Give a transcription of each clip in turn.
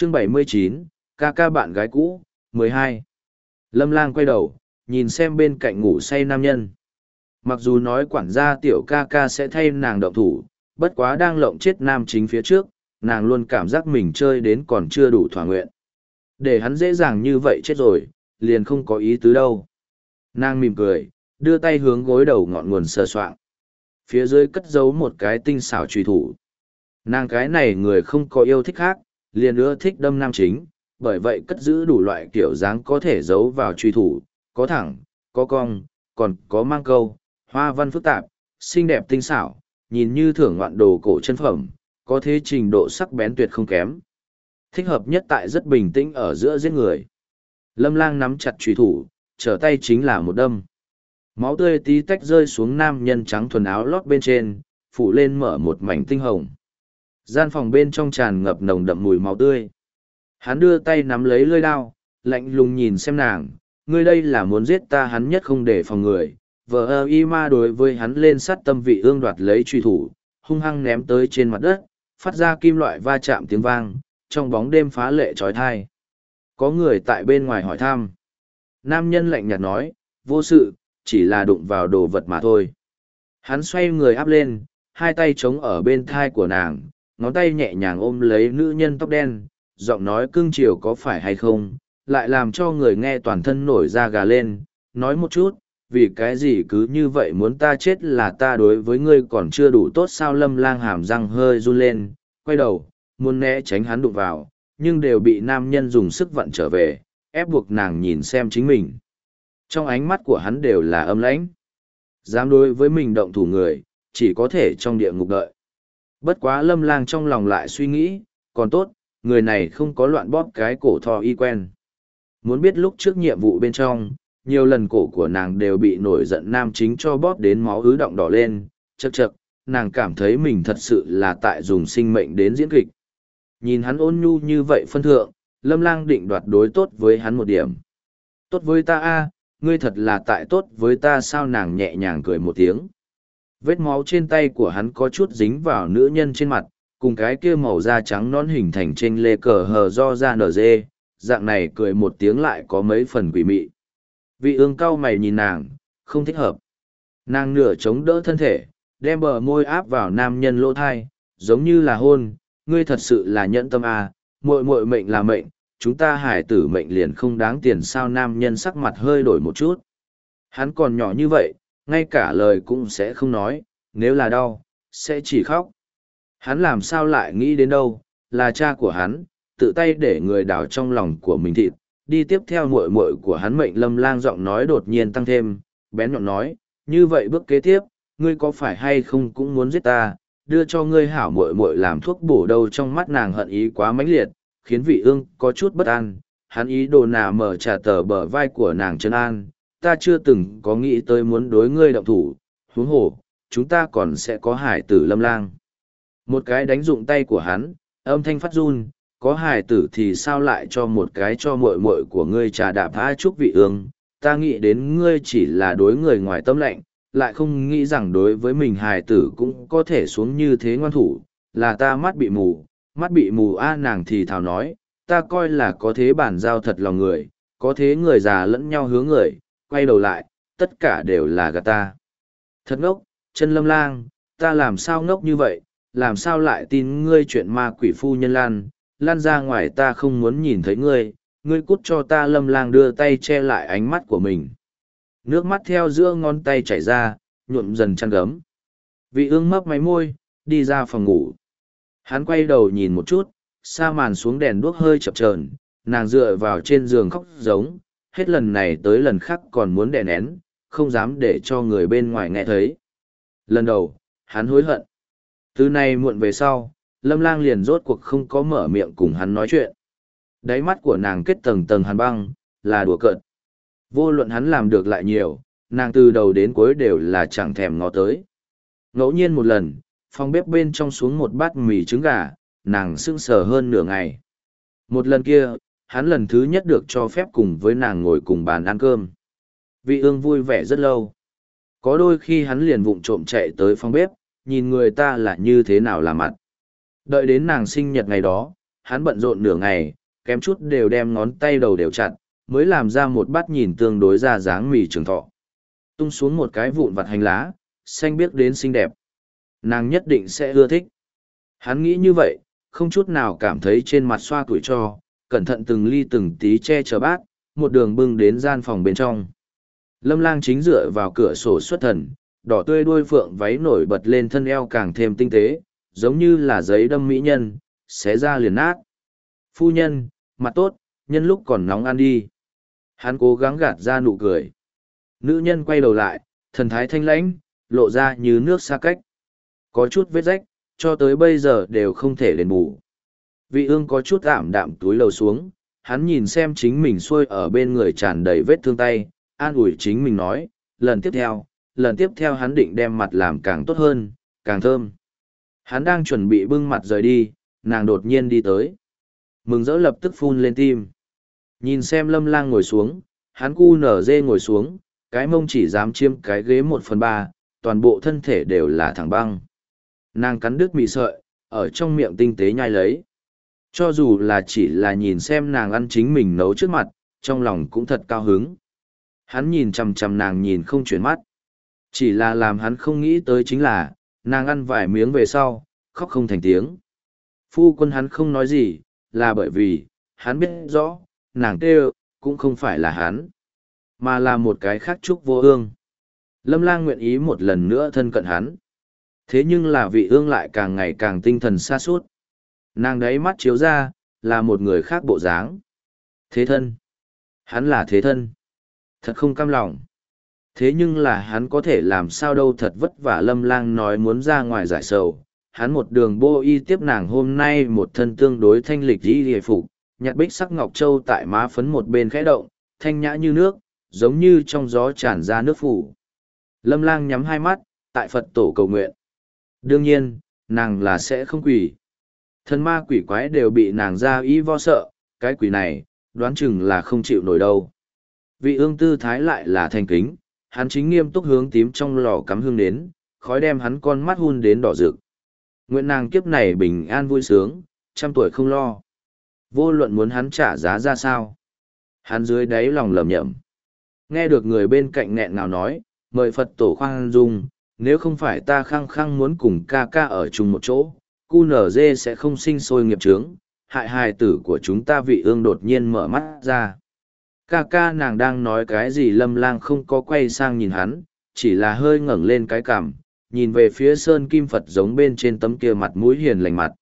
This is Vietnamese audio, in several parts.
Chương 79, ca ca bạn gái cũ, 12. Lâm Lang quay đầu, nhìn xem bên cạnh ngủ say nam nhân. Mặc dù nói quản gia tiểu ca ca sẽ thay nàng động thủ, bất quá đang lộng chết nam chính phía trước, nàng luôn cảm giác mình chơi đến còn chưa đủ thỏa nguyện. Để hắn dễ dàng như vậy chết rồi, liền không có ý tứ đâu. Nàng mỉm cười, đưa tay hướng gối đầu ngọn nguồn sờ soạng. Phía dưới cất giấu một cái tinh xảo truy thủ. Nàng cái này người không có yêu thích khác, liền ưa thích đâm nam chính, bởi vậy cất giữ đủ loại kiểu dáng có thể giấu vào truy thủ, có thẳng, có cong, còn có mang câu, hoa văn phức tạp, xinh đẹp tinh xảo, nhìn như thưởng ngoạn đồ cổ chân phẩm, có thế trình độ sắc bén tuyệt không kém. Thích hợp nhất tại rất bình tĩnh ở giữa giết người. Lâm Lang nắm chặt truy thủ, trở tay chính là một đâm. Máu tươi tí tách rơi xuống nam nhân trắng thuần áo lót bên trên, phủ lên mở một mảnh tinh hồng. Gian phòng bên trong tràn ngập nồng đậm mùi máu tươi. Hắn đưa tay nắm lấy lưỡi đao, lạnh lùng nhìn xem nàng, ngươi đây là muốn giết ta. Hắn nhất không để phòng người. Vợ y ma đối với hắn lên sát tâm vị ương đoạt lấy truy thủ, hung hăng ném tới trên mặt đất, phát ra kim loại va chạm tiếng vang, trong bóng đêm phá lệ trói thai. Có người tại bên ngoài hỏi thăm. Nam nhân lạnh nhạt nói, vô sự, chỉ là đụng vào đồ vật mà thôi. Hắn xoay người áp lên, hai tay chống ở bên thai của nàng, ngón tay nhẹ nhàng ôm lấy nữ nhân tóc đen, giọng nói cưng chiều có phải hay không, lại làm cho người nghe toàn thân nổi da gà lên, nói một chút, vì cái gì cứ như vậy muốn ta chết là ta đối với ngươi còn chưa đủ tốt sao. Lâm Lang hàm răng hơi run lên, quay đầu, muốn né tránh hắn đụng vào, nhưng đều bị nam nhân dùng sức vặn trở về, ép buộc nàng nhìn xem chính mình. Trong ánh mắt của hắn đều là âm lãnh. Dám đối với mình động thủ người, chỉ có thể trong địa ngục đợi. Bất quá Lâm Lang trong lòng lại suy nghĩ, còn tốt, người này không có loạn bóp cái cổ thò y quen. Muốn biết lúc trước nhiệm vụ bên trong, nhiều lần cổ của nàng đều bị nổi giận nam chính cho bóp đến máu ứ động đỏ lên, chậc chậc, nàng cảm thấy mình thật sự là tại dùng sinh mệnh đến diễn kịch. Nhìn hắn ôn nhu như vậy phân thượng, Lâm Lang định đoạt đối tốt với hắn một điểm. Tốt với ta a, ngươi thật là tại tốt với ta sao. Nàng nhẹ nhàng cười một tiếng. Vết máu trên tay của hắn có chút dính vào nữ nhân trên mặt, cùng cái kia màu da trắng non hình thành trên lê cờ hờ do da nở dê, dạng này cười một tiếng lại có mấy phần quỷ mị. Vị ương cau mày nhìn nàng, không thích hợp. Nàng nửa chống đỡ thân thể, đem bờ môi áp vào nam nhân lỗ thai, giống như là hôn, ngươi thật sự là nhẫn tâm à, muội muội mệnh là mệnh, chúng ta hải tử mệnh liền không đáng tiền sao. Nam nhân sắc mặt hơi đổi một chút. Hắn còn nhỏ như vậy, ngay cả lời cũng sẽ không nói, nếu là đau, sẽ chỉ khóc. Hắn làm sao lại nghĩ đến đâu, là cha của hắn, tự tay để người đào trong lòng của mình thịt, đi tiếp theo muội muội của hắn mệnh. Lâm Lang giọng nói đột nhiên tăng thêm, bén nhọn nói, như vậy bước kế tiếp, ngươi có phải hay không cũng muốn giết ta, đưa cho ngươi hảo muội muội làm thuốc bổ đâu. Trong mắt nàng hận ý quá mãnh liệt, khiến vị ương có chút bất an. Hắn ý đồ nà mở trả tờ bờ vai của nàng trấn an, ta chưa từng có nghĩ tới muốn đối ngươi động thủ, huống hồ, chúng ta còn sẽ có hải tử. Lâm Lang một cái đánh dụng tay của hắn, âm thanh phát run, có hải tử thì sao lại cho một cái cho muội muội của ngươi trà đạp tha. Chúc vị ương, ta nghĩ đến ngươi chỉ là đối người ngoài tâm lạnh, lại không nghĩ rằng đối với mình hài tử cũng có thể xuống như thế ngoan thủ, là ta mắt bị mù a. Nàng thì thào nói, ta coi là có thế bản giao thật lòng người, có thế người già lẫn nhau hướng người, quay đầu lại, tất cả đều là gạt ta. Thật ngốc, chân Lâm Lang, ta làm sao ngốc như vậy, làm sao lại tin ngươi chuyện ma quỷ phu nhân. Lan ra ngoài, ta không muốn nhìn thấy ngươi, ngươi cút cho ta. Lâm Lang đưa tay che lại ánh mắt của mình. Nước mắt theo giữa ngón tay chảy ra, nhuộm dần chăn gấm. Vị ương mấp máy môi, đi ra phòng ngủ. Hắn quay đầu nhìn một chút, sa màn xuống đèn đuốc hơi chập chờn, nàng dựa vào trên giường khóc giống, hết lần này tới lần khác còn muốn đè nén, không dám để cho người bên ngoài nghe thấy. Lần đầu, hắn hối hận. Từ nay muộn về sau, Lâm Lang liền rốt cuộc không có mở miệng cùng hắn nói chuyện. Đáy mắt của nàng kết tầng tầng hàn băng, là đùa cợt. Vô luận hắn làm được lại nhiều, nàng từ đầu đến cuối đều là chẳng thèm ngó tới. Ngẫu nhiên một lần, phòng bếp bên trong xuống một bát mì trứng gà, nàng sững sờ hơn nửa ngày. Một lần kia, hắn lần thứ nhất được cho phép cùng với nàng ngồi cùng bàn ăn cơm. Vị ương vui vẻ rất lâu. Có đôi khi hắn liền vụng trộm chạy tới phòng bếp, nhìn người ta là như thế nào làm mặt. Đợi đến nàng sinh nhật ngày đó, hắn bận rộn nửa ngày, kém chút đều đem ngón tay đầu đều chặt, mới làm ra một bát nhìn tương đối ra dáng mì trường thọ. Tung xuống một cái vụn vặt hành lá, xanh biếc đến xinh đẹp. Nàng nhất định sẽ ưa thích. Hắn nghĩ như vậy, không chút nào cảm thấy trên mặt xoa tuổi cho, cẩn thận từng ly từng tí che chở bát, một đường bưng đến gian phòng bên trong. Lâm Lang chính dựa vào cửa sổ xuất thần, đỏ tươi đuôi phượng váy nổi bật lên thân eo càng thêm tinh tế, giống như là giấy đâm mỹ nhân, xé ra liền nát. Phu nhân, mặt tốt, nhân lúc còn nóng ăn đi. Hắn cố gắng gạt ra nụ cười. Nữ nhân quay đầu lại, thần thái thanh lãnh, lộ ra như nước xa cách. Có chút vết rách, cho tới bây giờ đều không thể đền bù. Vị ương có chút ảm đạm túi lầu xuống, hắn nhìn xem chính mình xuôi ở bên người tràn đầy vết thương tay, an ủi chính mình nói, lần tiếp theo hắn định đem mặt làm càng tốt hơn, càng thơm. Hắn đang chuẩn bị bưng mặt rời đi, nàng đột nhiên đi tới. Mừng rỡ lập tức phun lên tim. Nhìn xem Lâm Lang ngồi xuống, hắn cu nở dê ngồi xuống, cái mông chỉ dám chiếm cái ghế 1/3, toàn bộ thân thể đều là thẳng băng. Nàng cắn đứt mì sợi, ở trong miệng tinh tế nhai lấy. Cho dù là chỉ là nhìn xem nàng ăn chính mình nấu trước mặt, trong lòng cũng thật cao hứng. Hắn nhìn chằm chằm nàng nhìn không chuyển mắt. Chỉ là làm hắn không nghĩ tới chính là, nàng ăn vài miếng về sau, khóc không thành tiếng. Phu quân hắn không nói gì, là bởi vì, hắn biết rõ, nàng kêu, cũng không phải là hắn, mà là một cái khác Trúc Vô Ương. Lâm Lang nguyện ý một lần nữa thân cận hắn. Thế nhưng là vị ương lại càng ngày càng tinh thần xa suốt. Nàng đấy mắt chiếu ra, là một người khác bộ dáng. Thế thân. Hắn là thế thân. Thật không cam lòng. Thế nhưng là hắn có thể làm sao đâu, thật vất vả. Lâm Lang nói muốn ra ngoài giải sầu. Hắn một đường bô y tiếp nàng hôm nay một thân tương đối thanh lịch y hề phục, nhặt bích sắc ngọc châu tại má phấn một bên khẽ động, thanh nhã như nước, giống như trong gió tràn ra nước phủ. Lâm Lang nhắm hai mắt, tại Phật tổ cầu nguyện. Đương nhiên, nàng là sẽ không quỷ. Thần ma quỷ quái đều bị nàng ra ý vo sợ, cái quỷ này, đoán chừng là không chịu nổi đâu. Vị ương tư thái lại là thành kính, hắn chính nghiêm túc hướng tím trong lò cắm hương đến, khói đem hắn con mắt hun đến đỏ rực. Nguyện nàng kiếp này bình an vui sướng, trăm tuổi không lo. Vô luận muốn hắn trả giá ra sao. Hắn dưới đáy lòng lầm nhầm. Nghe được người bên cạnh nghẹn ngào nói, mời Phật tổ khoan dung, nếu không phải ta khăng khăng muốn cùng ca ca ở chung một chỗ, cu nở dê sẽ không sinh sôi nghiệp chướng, hại hài tử của chúng ta. Vị ương đột nhiên mở mắt ra. Ca ca nàng đang nói cái gì? Lâm Lang không có quay sang nhìn hắn, chỉ là hơi ngẩng lên cái cằm, nhìn về phía sơn kim Phật giống bên trên tấm kia mặt mũi hiền lành mặt.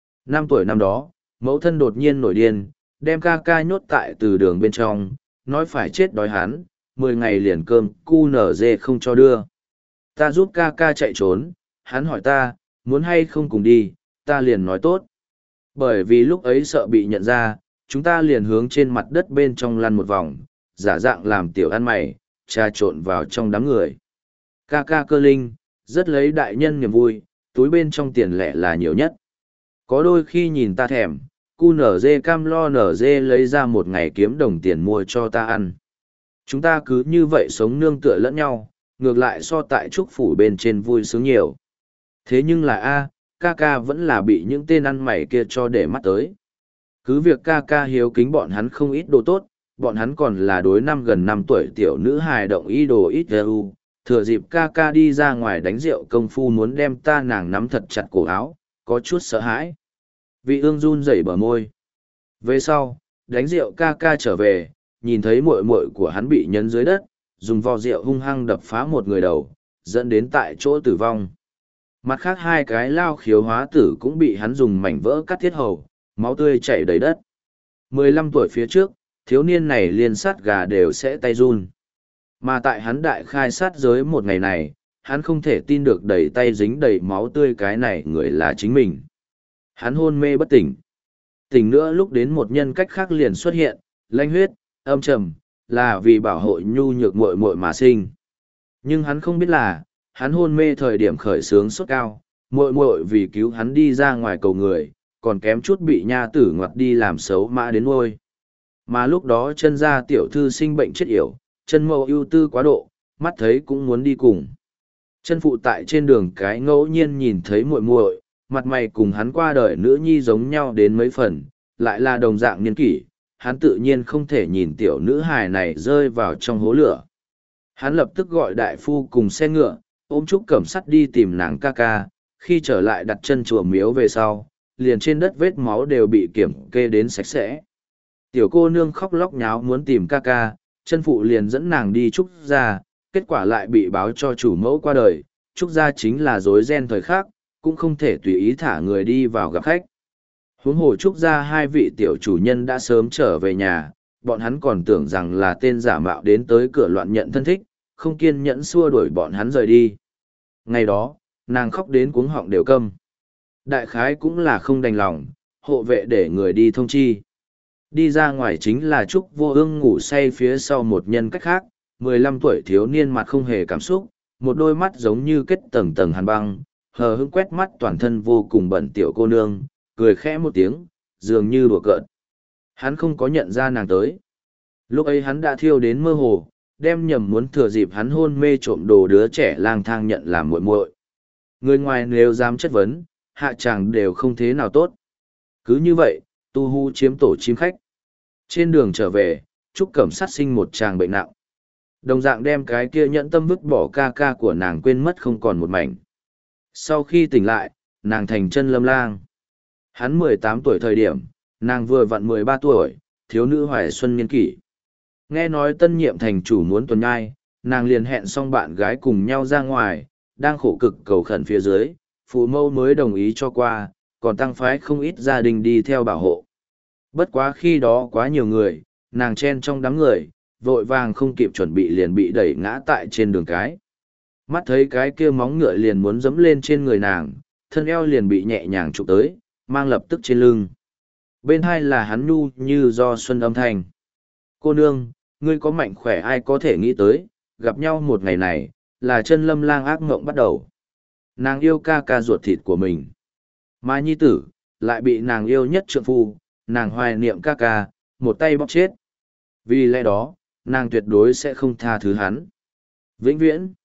5 tuổi năm đó, mẫu thân đột nhiên nổi điên, đem ca ca nhốt tại từ đường bên trong, nói phải chết đói hắn, 10 ngày liền cơm cu nở dê không cho đưa. Ta giúp ca ca chạy trốn, hắn hỏi ta, muốn hay không cùng đi, ta liền nói tốt. Bởi vì lúc ấy sợ bị nhận ra, chúng ta liền hướng trên mặt đất bên trong lăn một vòng, giả dạng làm tiểu ăn mày, trà trộn vào trong đám người. Ca ca cơ linh, rất lấy đại nhân niềm vui, túi bên trong tiền lẻ là nhiều nhất. Có đôi khi nhìn ta thèm, cu nở dê cam lo nở dê lấy ra một ngày kiếm đồng tiền mua cho ta ăn. Chúng ta cứ như vậy sống nương tựa lẫn nhau, ngược lại so tại trúc phủ bên trên vui sướng nhiều. Thế nhưng là ca ca vẫn là bị những tên ăn mày kia cho để mắt tới. Cứ việc ca ca hiếu kính bọn hắn không ít đồ tốt, bọn hắn còn là đối năm gần 5 tuổi tiểu nữ hài động ý đồ ít ru. Thừa dịp ca ca đi ra ngoài đánh rượu công phu muốn đem ta nàng nắm thật chặt cổ áo, có chút sợ hãi. Vị ương run rẩy bờ môi. Về sau, đánh rượu ca ca trở về, nhìn thấy muội muội của hắn bị nhấn dưới đất, dùng vò rượu hung hăng đập phá một người đầu, dẫn đến tại chỗ tử vong. Mặt khác 2 cái lao khiếu hóa tử cũng bị hắn dùng mảnh vỡ cắt thiết hầu, máu tươi chảy đầy đất. 15 tuổi phía trước, thiếu niên này liên sát gà đều sẽ tay run. Mà tại hắn đại khai sát giới một ngày này, hắn không thể tin được đầy tay dính đầy máu tươi cái này người là chính mình. Hắn hôn mê bất tỉnh. Tỉnh nữa lúc đến một nhân cách khác liền xuất hiện, lanh huyết, âm trầm, là vì bảo hộ nhu nhược muội muội mà sinh. Nhưng hắn không biết là, hắn hôn mê thời điểm khởi sướng sốt cao, muội muội vì cứu hắn đi ra ngoài cầu người, còn kém chút bị nha tử ngoặt đi làm xấu mã đến nuôi. Mà lúc đó chân gia tiểu thư sinh bệnh chết yểu, chân mẫu ưu tư quá độ, mắt thấy cũng muốn đi cùng. Chân phụ tại trên đường cái ngẫu nhiên nhìn thấy muội muội, mặt mày cùng hắn qua đời nữ nhi giống nhau đến mấy phần, lại là đồng dạng niên kỷ, hắn tự nhiên không thể nhìn tiểu nữ hài này rơi vào trong hố lửa. Hắn lập tức gọi đại phu cùng xe ngựa, ôm Trúc Cẩm Sắt đi tìm nàng ca ca, khi trở lại đặt chân chùa miếu về sau, liền trên đất vết máu đều bị kiểm kê đến sạch sẽ. Tiểu cô nương khóc lóc nháo muốn tìm ca ca, chân phụ liền dẫn nàng đi Trúc gia, kết quả lại bị báo cho chủ mẫu qua đời, Trúc gia chính là rối ren thời khắc, cũng không thể tùy ý thả người đi vào gặp khách. Huống hồ Trúc gia hai vị tiểu chủ nhân đã sớm trở về nhà, bọn hắn còn tưởng rằng là tên giả mạo đến tới cửa loạn nhận thân thích, không kiên nhẫn xua đuổi bọn hắn rời đi. Ngày đó, nàng khóc đến cuống họng đều câm. Đại khái cũng là không đành lòng, hộ vệ để người đi thông chi. Đi ra ngoài chính là Trúc Vô Ương ngủ say phía sau một nhân cách khác, 15 tuổi thiếu niên mặt không hề cảm xúc, một đôi mắt giống như kết tầng tầng hàn băng, hờ hững quét mắt toàn thân vô cùng bẩn tiểu cô nương, cười khẽ một tiếng, dường như đùa cợt. Hắn không có nhận ra nàng tới. Lúc ấy hắn đã thiêu đến mơ hồ, đem nhầm muốn thừa dịp hắn hôn mê trộm đồ đứa trẻ lang thang nhận làm muội muội. Người ngoài nếu dám chất vấn, hạ chàng đều không thế nào tốt. Cứ như vậy, Tu Hu chiếm tổ chim khách. Trên đường trở về, Trúc Cẩm Sát sinh một chàng bệnh nặng. Đồng dạng đem cái kia nhẫn tâm vứt bỏ ca ca của nàng quên mất không còn một mảnh. Sau khi tỉnh lại, nàng thành chân lâm lang. Hắn 18 tuổi thời điểm, nàng vừa vặn 13 tuổi, thiếu nữ hoài xuân niên kỷ. Nghe nói tân nhiệm thành chủ muốn tuần nhai, nàng liền hẹn xong bạn gái cùng nhau ra ngoài, đang khổ cực cầu khẩn phía dưới, phụ mẫu mới đồng ý cho qua, còn tăng phái không ít gia đình đi theo bảo hộ. Bất quá khi đó quá nhiều người, nàng chen trong đám người, vội vàng không kịp chuẩn bị liền bị đẩy ngã tại trên đường cái. Mắt thấy cái kia móng ngựa liền muốn dẫm lên trên người nàng, thân eo liền bị nhẹ nhàng chụp tới, mang lập tức trên lưng. Bên hai là hắn nhu như do xuân âm thanh. Cô nương, ngươi có mạnh khỏe ai có thể nghĩ tới, gặp nhau một ngày này, là chân lâm lang ác mộng bắt đầu. Nàng yêu ca ca ruột thịt của mình. Mà nhi tử, lại bị nàng yêu nhất trượng phu, nàng hoài niệm ca ca, một tay bóp chết. Vì lẽ đó, nàng tuyệt đối sẽ không tha thứ hắn. Vĩnh viễn.